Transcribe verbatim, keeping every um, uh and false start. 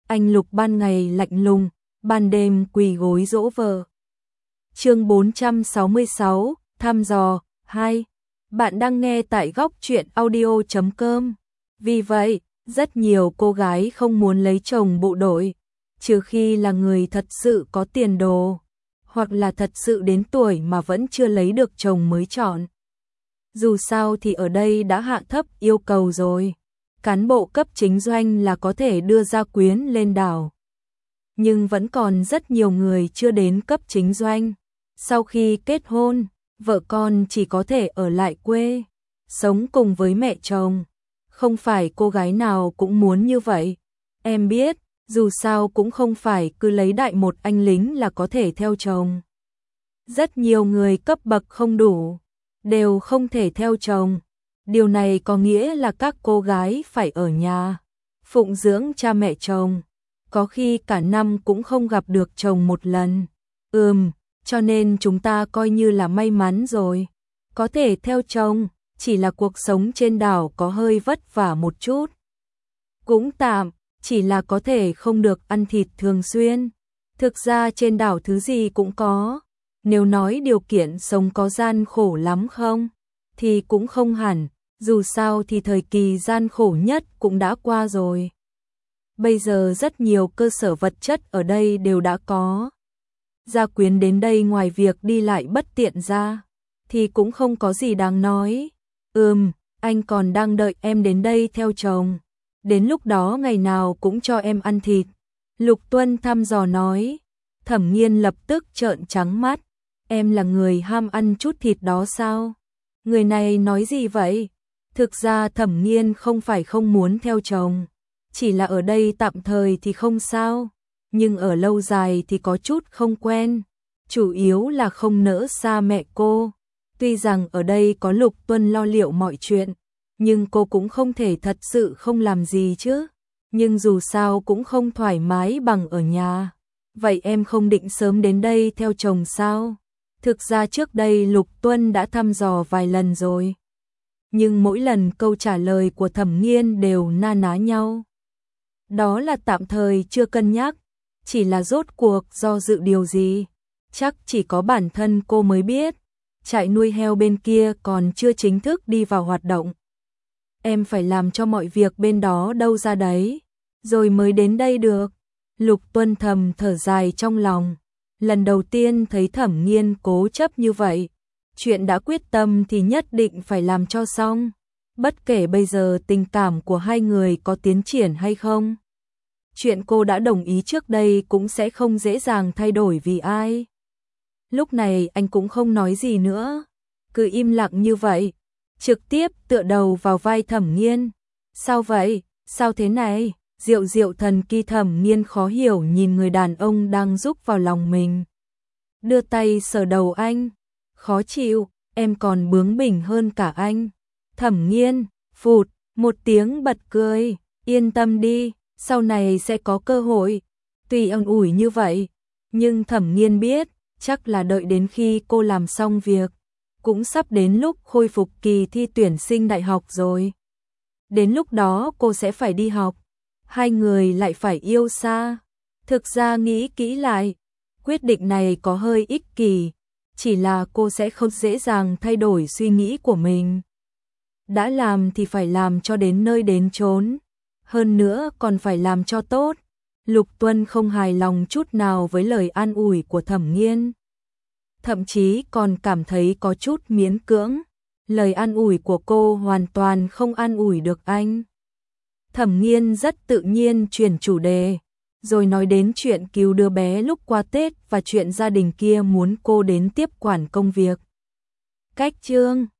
anh Lục ban ngày lạnh lùng, ban đêm quỳ gối dỗ vợ. Chương bốn trăm sáu mươi sáu, thăm dò hai. Bạn đang nghe tại góc truyện audio chấm com. Vì vậy, rất nhiều cô gái không muốn lấy chồng bộ đội, trừ khi là người thật sự có tiền đồ, hoặc là thật sự đến tuổi mà vẫn chưa lấy được chồng mới chọn. Dù sao thì ở đây đã hạ thấp yêu cầu rồi. Cán bộ cấp chính doanh là có thể đưa gia quyến lên đảo. Nhưng vẫn còn rất nhiều người chưa đến cấp chính doanh. Sau khi kết hôn, vợ con chỉ có thể ở lại quê, sống cùng với mẹ chồng. Không phải cô gái nào cũng muốn như vậy. Em biết, dù sao cũng không phải cứ lấy đại một anh lính là có thể theo chồng. Rất nhiều người cấp bậc không đủ, đều không thể theo chồng. Điều này có nghĩa là các cô gái phải ở nhà, phụng dưỡng cha mẹ chồng, có khi cả năm cũng không gặp được chồng một lần. Ừm, cho nên chúng ta coi như là may mắn rồi. Có thể theo chồng, chỉ là cuộc sống trên đảo có hơi vất vả một chút. Cũng tạm, chỉ là có thể không được ăn thịt thường xuyên. Thực ra trên đảo thứ gì cũng có. Nếu nói điều kiện sống có gian khổ lắm không? Thì cũng không hẳn. Dù sao thì thời kỳ gian khổ nhất cũng đã qua rồi. Bây giờ rất nhiều cơ sở vật chất ở đây đều đã có. Gia quyến đến đây ngoài việc đi lại bất tiện ra, thì cũng không có gì đáng nói. Ừm, anh còn đang đợi em đến đây theo chồng. Đến lúc đó ngày nào cũng cho em ăn thịt. Lục Tuân thăm dò nói. Thẩm Nghiên lập tức trợn trắng mắt. Em là người ham ăn chút thịt đó sao? Người này nói gì vậy? Thực ra Thẩm Nghiên không phải không muốn theo chồng, chỉ là ở đây tạm thời thì không sao, nhưng ở lâu dài thì có chút không quen, chủ yếu là không nỡ xa mẹ cô. Tuy rằng ở đây có Lục Tuân lo liệu mọi chuyện, nhưng cô cũng không thể thật sự không làm gì chứ, nhưng dù sao cũng không thoải mái bằng ở nhà. Vậy em không định sớm đến đây theo chồng sao? Thực ra trước đây Lục Tuân đã thăm dò vài lần rồi. Nhưng mỗi lần câu trả lời của Thẩm Nghiên đều na ná nhau. Đó là tạm thời chưa cân nhắc, chỉ là rốt cuộc do dự điều gì, chắc chỉ có bản thân cô mới biết. Trại nuôi heo bên kia còn chưa chính thức đi vào hoạt động. Em phải làm cho mọi việc bên đó đâu ra đấy, rồi mới đến đây được. Lục Tuân thầm thở dài trong lòng. Lần đầu tiên thấy Thẩm Nghiên cố chấp như vậy. Chuyện đã quyết tâm thì nhất định phải làm cho xong, bất kể bây giờ tình cảm của hai người có tiến triển hay không. Chuyện cô đã đồng ý trước đây cũng sẽ không dễ dàng thay đổi vì ai. Lúc này anh cũng không nói gì nữa, cứ im lặng như vậy, trực tiếp tựa đầu vào vai Thẩm Nghiên. Sao vậy? Sao thế này? Diệu diệu thần kỳ. Thẩm Nghiên khó hiểu nhìn người đàn ông đang rúc vào lòng mình. Đưa tay sờ đầu anh. Khó chịu, em còn bướng bỉnh hơn cả anh. Thẩm Nghiên, phụt, một tiếng bật cười, yên tâm đi, sau này sẽ có cơ hội. Tuy ân ủi như vậy, nhưng Thẩm Nghiên biết, chắc là đợi đến khi cô làm xong việc, cũng sắp đến lúc khôi phục kỳ thi tuyển sinh đại học rồi. Đến lúc đó cô sẽ phải đi học, hai người lại phải yêu xa. Thực ra nghĩ kỹ lại, quyết định này có hơi ích kỷ. Chỉ là cô sẽ không dễ dàng thay đổi suy nghĩ của mình. Đã làm thì phải làm cho đến nơi đến chốn. Hơn nữa còn phải làm cho tốt. Lục Tuân không hài lòng chút nào với lời an ủi của Thẩm Nghiên. Thậm chí còn cảm thấy có chút miễn cưỡng. Lời an ủi của cô hoàn toàn không an ủi được anh. Thẩm Nghiên rất tự nhiên chuyển chủ đề, rồi nói đến chuyện cứu đứa bé lúc qua Tết và chuyện gia đình kia muốn cô đến tiếp quản công việc. Cách chương